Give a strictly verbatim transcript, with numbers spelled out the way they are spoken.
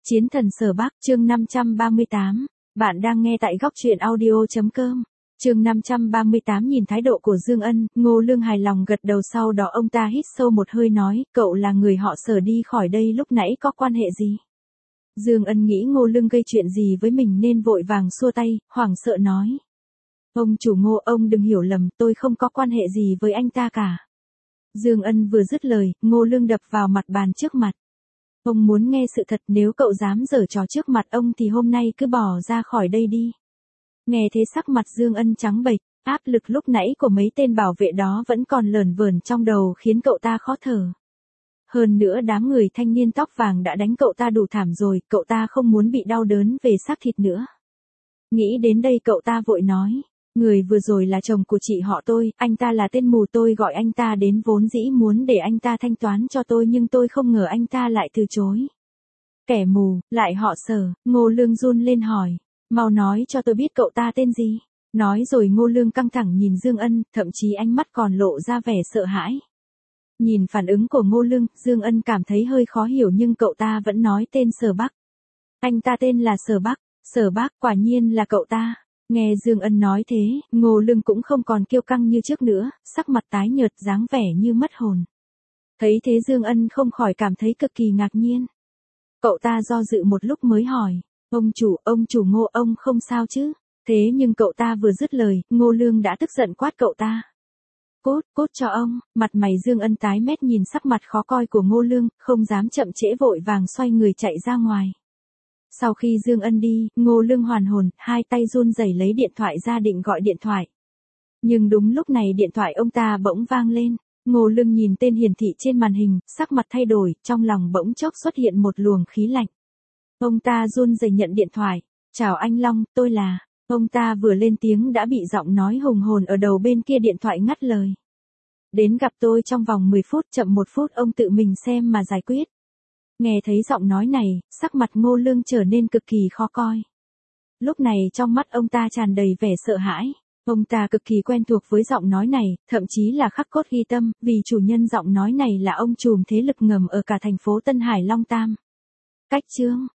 Chiến thần Sở Bắc, chương năm trăm ba mươi tám. Bạn đang nghe tại góc truyện audio.com. Chương năm trăm ba mươi tám. Nhìn thái độ của Dương Ân, Ngô Lương hài lòng gật đầu, sau đó ông ta hít sâu một hơi nói, cậu là người họ Sở, đi khỏi đây lúc nãy có quan hệ gì? Dương Ân nghĩ Ngô Lương gây chuyện gì với mình nên vội vàng xua tay, hoảng sợ nói. Ông chủ Ngô, ông đừng hiểu lầm, tôi không có quan hệ gì với anh ta cả. Dương Ân vừa dứt lời, Ngô Lương đập vào mặt bàn trước mặt. Ông muốn nghe sự thật, nếu cậu dám giở trò trước mặt ông thì hôm nay cứ bỏ ra khỏi đây đi. Nghe thế sắc mặt Dương Ân trắng bệch, áp lực lúc nãy của mấy tên bảo vệ đó vẫn còn lởn vởn trong đầu khiến cậu ta khó thở. Hơn nữa đám người thanh niên tóc vàng đã đánh cậu ta đủ thảm rồi, cậu ta không muốn bị đau đớn về xác thịt nữa. Nghĩ đến đây cậu ta vội nói, người vừa rồi là chồng của chị họ tôi, anh ta là tên mù, tôi gọi anh ta đến vốn dĩ muốn để anh ta thanh toán cho tôi nhưng tôi không ngờ anh ta lại từ chối. Kẻ mù, lại họ Sở, Ngô Lương run lên hỏi, mau nói cho tôi biết cậu ta tên gì. Nói rồi Ngô Lương căng thẳng nhìn Dương Ân, thậm chí ánh mắt còn lộ ra vẻ sợ hãi. Nhìn phản ứng của Ngô Lương, Dương Ân cảm thấy hơi khó hiểu nhưng cậu ta vẫn nói tên Sở Bắc. Anh ta tên là Sở Bắc, Sở Bắc, quả nhiên là cậu ta. Nghe Dương Ân nói thế, Ngô Lương cũng không còn kiêu căng như trước nữa, sắc mặt tái nhợt dáng vẻ như mất hồn. Thấy thế Dương Ân không khỏi cảm thấy cực kỳ ngạc nhiên. Cậu ta do dự một lúc mới hỏi, ông chủ, ông chủ Ngô, ông không sao chứ? Thế nhưng cậu ta vừa dứt lời, Ngô Lương đã tức giận quát cậu ta. Cút, cút cho ông, mặt mày Dương Ân tái mét nhìn sắc mặt khó coi của Ngô Lương, không dám chậm trễ vội vàng xoay người chạy ra ngoài. Sau khi Dương Ân đi, Ngô Lương hoàn hồn, hai tay run rẩy lấy điện thoại ra định gọi điện thoại. Nhưng đúng lúc này điện thoại ông ta bỗng vang lên, Ngô Lương nhìn tên hiển thị trên màn hình, sắc mặt thay đổi, trong lòng bỗng chốc xuất hiện một luồng khí lạnh. Ông ta run rẩy nhận điện thoại, chào anh Long, tôi là, ông ta vừa lên tiếng đã bị giọng nói hùng hồn ở đầu bên kia điện thoại ngắt lời. Đến gặp tôi trong vòng mười phút, chậm một phút ông tự mình xem mà giải quyết. Nghe thấy giọng nói này, sắc mặt Ngô Lương trở nên cực kỳ khó coi. Lúc này trong mắt ông ta tràn đầy vẻ sợ hãi. Ông ta cực kỳ quen thuộc với giọng nói này, thậm chí là khắc cốt ghi tâm, vì chủ nhân giọng nói này là ông trùm thế lực ngầm ở cả thành phố Tân Hải Long Tam. Cách chương,